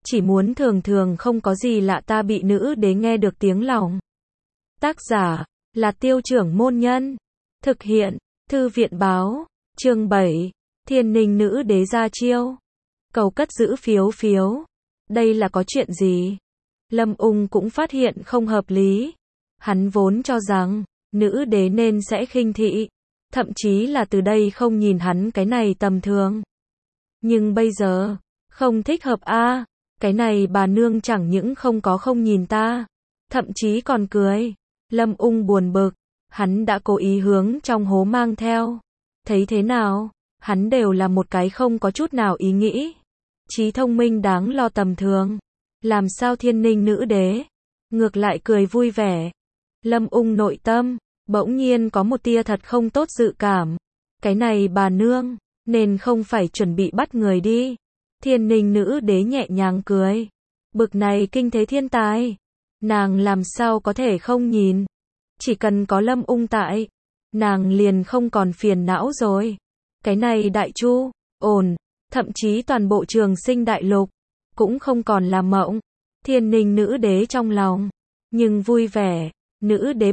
chỉ muốn thường thường không có gì lạ ta bị nữ đế nghe được tiếng lòng. Tác giả là Tiêu Trưởng Môn Nhân. Thực hiện Thư viện Báo. Chương 7. Thiên Ninh nữ đế ra chiêu. Cầu cất giữ phiếu phiếu. Đây là có chuyện gì? Lâm Ung cũng phát hiện không hợp lý. Hắn vốn cho rằng nữ đế nên sẽ khinh thị, thậm chí là từ đây không nhìn hắn cái này tầm thường. Nhưng bây giờ không thích hợp a. Cái này bà nương chẳng những không nhìn ta, thậm chí còn cười. Lâm Ung buồn bực, hắn đã cố ý hướng trong hố mang theo. Thấy thế nào, hắn đều là một cái không có chút nào ý nghĩ, trí thông minh đáng lo tầm thường. Làm sao Thiên Ninh nữ đế ngược lại cười vui vẻ. Lâm Ung nội tâm bỗng nhiên có một tia thật không tốt dự cảm. Cái này bà nương nên không phải chuẩn bị bắt người đi. Thiên Ninh nữ đế nhẹ nhàng cười. Bực này kinh thế thiên tài, nàng làm sao có thể không nhìn. Chỉ cần có Lâm Ung tại, nàng liền không còn phiền não rồi. Cái này Đại Chu, ổn, thậm chí toàn bộ Trường Sinh đại lục cũng không còn là mộng. Thiên Ninh nữ đế trong lòng nhưng vui vẻ. Nữ đế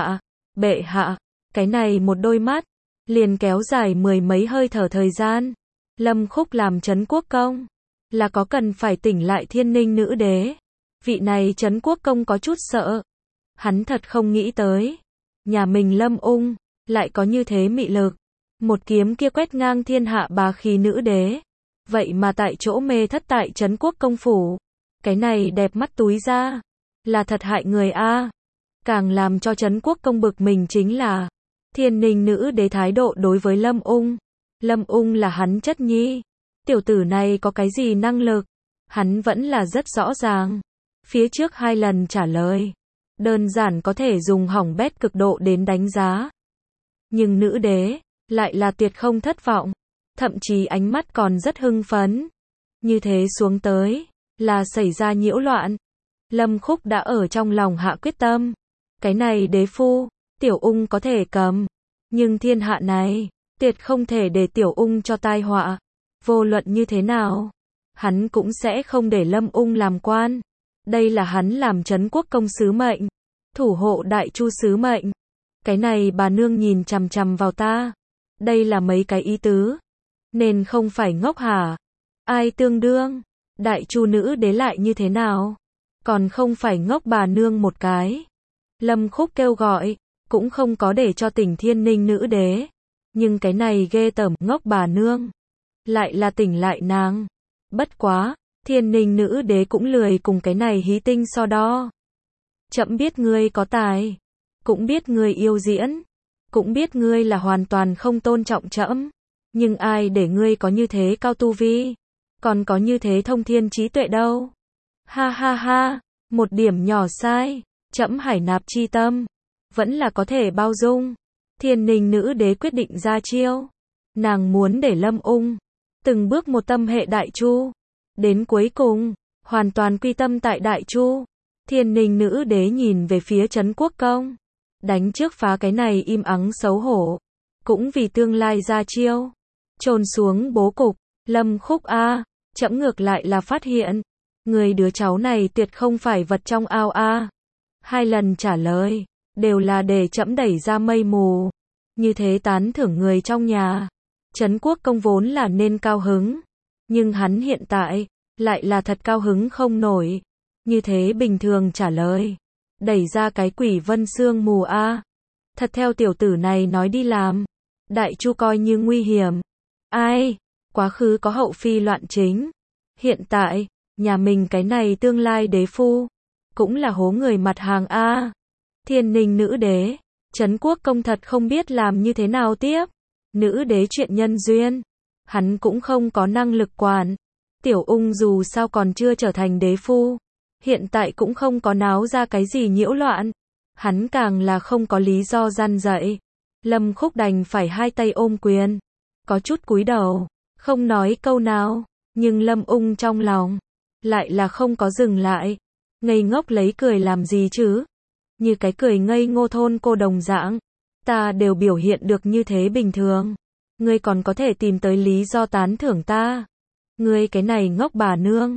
bệ hạ, cái này một đôi mắt liền kéo dài mười mấy hơi thở thời gian. Lâm Khúc làm Trấn Quốc Công là có cần phải tỉnh lại Thiên Ninh nữ đế. Vị này Trấn Quốc Công có chút sợ. Hắn thật không nghĩ tới, nhà mình Lâm Ung lại có như thế mị lực. Một kiếm kia quét ngang thiên hạ bá khí nữ đế, vậy mà tại chỗ mê thất tại Trấn Quốc Công phủ. Cái này đẹp mắt túi ra, là thật hại người a. Càng làm cho Trấn Quốc Công bực mình chính là Thiên Ninh nữ đế thái độ đối với Lâm Ung. Lâm Ung là hắn chất nhi, tiểu tử này có cái gì năng lực, hắn vẫn là rất rõ ràng. Phía trước 2 lần trả lời, đơn giản có thể dùng hỏng bét cực độ đến đánh giá. Nhưng nữ đế lại là tuyệt không thất vọng, thậm chí ánh mắt còn rất hưng phấn. Như thế xuống tới là xảy ra nhiễu loạn. Lâm Khúc đã ở trong lòng hạ quyết tâm. Cái này đế phu, Tiểu Ung có thể cầm, nhưng thiên hạ này tuyệt không thể để Tiểu Ung cho tai họa. Vô luận như thế nào, hắn cũng sẽ không để Lâm Ung làm quan. Đây là hắn làm Trấn Quốc Công sứ mệnh, thủ hộ Đại Chu sứ mệnh. Cái này bà nương nhìn chằm chằm vào ta, đây là mấy cái ý tứ, nên không phải ngốc hả? Ai tương đương, Đại Chu nữ đế lại như thế nào? Còn không phải ngốc bà nương một cái. Lâm Khúc kêu gọi, cũng không có để cho tỉnh Thiên Ninh nữ đế. Nhưng cái này ghê tởm, ngốc bà nương lại là tỉnh lại nàng. Bất quá, Thiên Ninh nữ đế cũng lười cùng cái này hí tinh so đo. Trẫm biết ngươi có tài, cũng biết ngươi yêu diễn, cũng biết ngươi là hoàn toàn không tôn trọng trẫm, nhưng ai để ngươi có như thế cao tu vi, còn có như thế thông thiên trí tuệ đâu. Ha ha ha, một điểm nhỏ sai, trẫm hải nạp chi tâm, vẫn là có thể bao dung. Thiên Ninh nữ đế quyết định ra chiêu. Nàng muốn để Lâm Ung từng bước một tâm hệ Đại Chu, đến cuối cùng hoàn toàn quy tâm tại Đại Chu. Thiên Ninh nữ đế nhìn về phía Trấn Quốc Công, đánh trước phá cái này im ắng xấu hổ, cũng vì tương lai ra chiêu. Chôn xuống bố cục. Lâm Khúc a, trẫm ngược lại là phát hiện, người đứa cháu này tuyệt không phải vật trong ao a. 2 lần trả lời đều là để trẫm đẩy ra mây mù. Như thế tán thưởng người trong nhà, Trấn Quốc Công vốn là nên cao hứng, nhưng hắn hiện tại lại là thật cao hứng không nổi. Như thế bình thường trả lời, đẩy ra cái quỷ vân sương mù a. Thật theo tiểu tử này nói đi làm, Đại Chu coi như nguy hiểm. Ai, quá khứ có hậu phi loạn chính, hiện tại nhà mình cái này tương lai đế phu cũng là hố người mặt hàng a. Thiên Ninh nữ đế, Trấn Quốc Công thật không biết làm như thế nào tiếp. Nữ đế chuyện nhân duyên, hắn cũng không có năng lực quản. Tiểu Ung dù sao còn chưa trở thành đế phu, hiện tại cũng không có náo ra cái gì nhiễu loạn. Hắn càng là không có lý do răn dạy. Lâm Khúc đành phải 2 tay ôm quyền, có chút cúi đầu, không nói câu nào. Nhưng Lâm Ung trong lòng lại là không có dừng lại. Ngây ngốc lấy cười làm gì chứ? Như cái cười ngây ngô thôn cô đồng dạng. Ta đều biểu hiện được như thế bình thường, ngươi còn có thể tìm tới lý do tán thưởng ta. Ngươi cái này ngốc bà nương,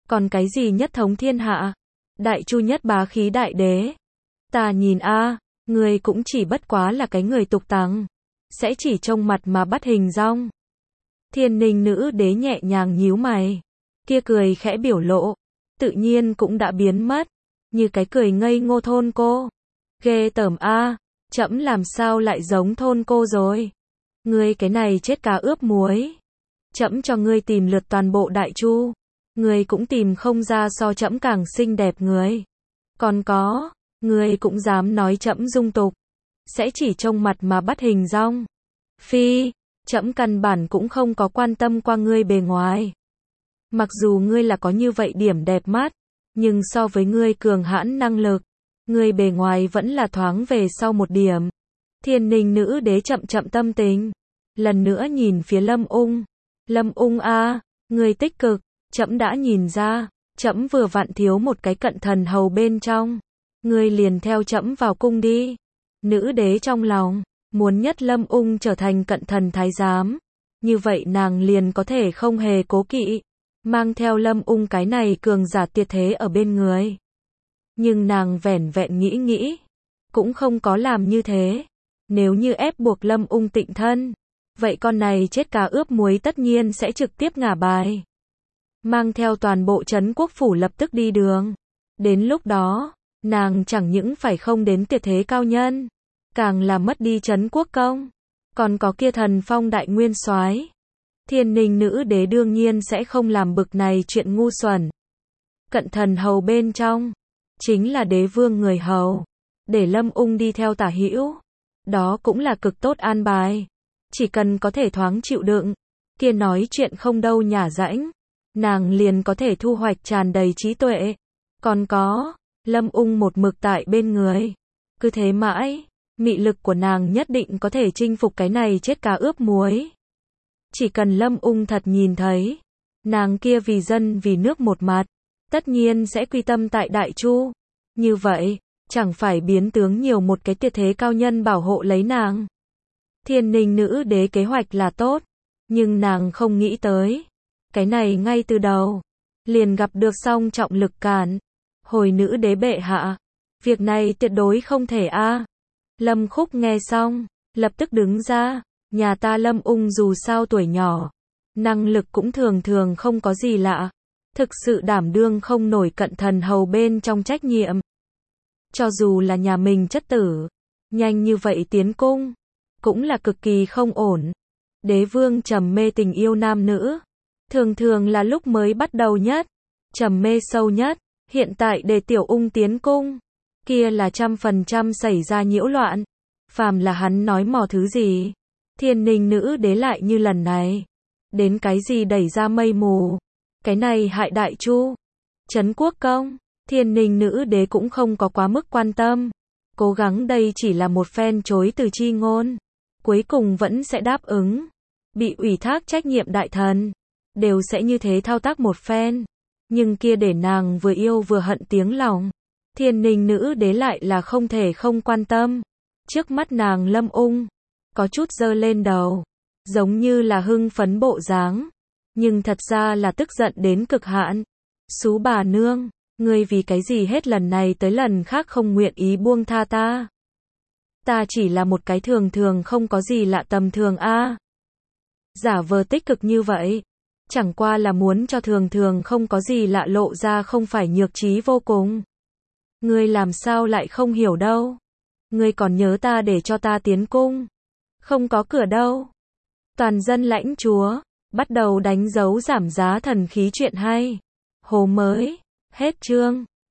Còn cái gì nhất thống thiên hạ? Đại chu nhất bá khí đại đế. Ta nhìn a, ngươi cũng chỉ bất quá là cái người tục tằng, sẽ chỉ trông mặt mà bắt hình dong. Thiên Ninh nữ đế nhẹ nhàng nhíu mày, kia cười khẽ biểu lộ, tự nhiên cũng đã biến mất, như cái cười ngây ngô thôn cô. Ghê tởm a, trẫm làm sao lại giống thôn cô rồi? Ngươi cái này chết cá ướp muối. Trẫm cho ngươi tìm lượt toàn bộ Đại Chu, ngươi cũng tìm không ra so trẫm càng xinh đẹp người. Còn có, ngươi cũng dám nói trẫm dung tục, sẽ chỉ trông mặt mà bắt hình dong. Phi, trẫm căn bản cũng không có quan tâm qua ngươi bề ngoài. Mặc dù ngươi là có như vậy điểm đẹp mắt, nhưng so với ngươi cường hãn năng lực, ngươi bề ngoài vẫn là thoáng về sau một điểm. Thiên Ninh nữ đế chậm chậm tâm tình, lần nữa nhìn phía Lâm Ung. Lâm Ung a, ngươi tích cực, trẫm đã nhìn ra, trẫm vừa vặn thiếu một cái cận thần hầu bên trong, ngươi liền theo trẫm vào cung đi. Nữ đế trong lòng muốn nhất Lâm Ung trở thành cận thần thái giám, như vậy nàng liền có thể không hề cố kỵ, mang theo Lâm Ung cái này cường giả tuyệt thế ở bên người. Nhưng nàng vẻn vẹn nghĩ, cũng không có làm như thế. Nếu như ép buộc Lâm Ung tịnh thân, vậy con này chết cá ướp muối tất nhiên sẽ trực tiếp ngả bài. Mang theo toàn bộ trấn quốc phủ lập tức đi đường. Đến lúc đó, nàng chẳng những phải không đến tuyệt thế cao nhân, càng là mất đi trấn quốc công, còn có kia thần phong đại nguyên soái. Thiên Ninh nữ đế đương nhiên sẽ không làm bực này chuyện ngu xuẩn. Cận thần hầu bên trong, chính là đế vương người hầu, để Lâm Ung đi theo tả hữu, đó cũng là cực tốt an bài. Chỉ cần có thể thoáng chịu đựng, kia nói chuyện không đâu nhả rãnh, nàng liền có thể thu hoạch tràn đầy trí tuệ. Còn có, Lâm Ung một mực tại bên người, cứ thế mãi, mị lực của nàng nhất định có thể chinh phục cái này chết cá ướp muối. Chỉ cần Lâm Ung thật nhìn thấy, nàng kia vì dân vì nước một mặt, tất nhiên sẽ quy tâm tại Đại Chu. Như vậy, chẳng phải biến tướng nhiều một cái tuyệt thế cao nhân bảo hộ lấy nàng. Thiên Ninh nữ đế kế hoạch là tốt, nhưng nàng không nghĩ tới, cái này ngay từ đầu, liền gặp được song trọng lực cản. Hồi nữ đế bệ hạ, việc này tuyệt đối không thể a. Lâm Khúc nghe xong, lập tức đứng ra, nhà ta Lâm Ung dù sao tuổi nhỏ, năng lực cũng thường thường không có gì lạ, thực sự đảm đương không nổi cận thần hầu bên trong trách nhiệm. Cho dù là nhà mình chất tử, nhanh như vậy tiến cung, cũng là cực kỳ không ổn. Đế vương trầm mê tình yêu nam nữ, thường thường là lúc mới bắt đầu nhất, trầm mê sâu nhất. Hiện tại để Tiểu Ung tiến cung, kia là 100% xảy ra nhiễu loạn. Phàm là hắn nói mò thứ gì, Thiên Ninh nữ đế lại như lần này, đến cái gì đẩy ra mây mù, cái này hại Đại Chu. Trấn quốc công, Thiên Ninh nữ đế cũng không có quá mức quan tâm, cố gắng đây chỉ là một phen chối từ chi ngôn, cuối cùng vẫn sẽ đáp ứng. Bị ủy thác trách nhiệm đại thần, đều sẽ như thế thao tác một phen. Nhưng kia để nàng vừa yêu vừa hận tiếng lòng, Thiên Ninh nữ đế lại là không thể không quan tâm. Trước mắt nàng Lâm Ung, có chút giơ lên đầu, giống như là hưng phấn bộ dáng, nhưng thật ra là tức giận đến cực hạn. Xú bà nương, ngươi vì cái gì hết lần này tới lần khác không nguyện ý buông tha ta? Ta chỉ là một cái thường thường không có gì lạ tầm thường a. Giả vờ tích cực như vậy, chẳng qua là muốn cho thường thường không có gì lạ lộ ra không phải nhược trí vô cùng. Ngươi làm sao lại không hiểu đâu? Ngươi còn nhớ ta để cho ta tiến cung? Không có cửa đâu. Toàn dân lãnh chúa, bắt đầu đánh dấu giảm giá thần khí chuyện hay. Hồ mới, hết chương.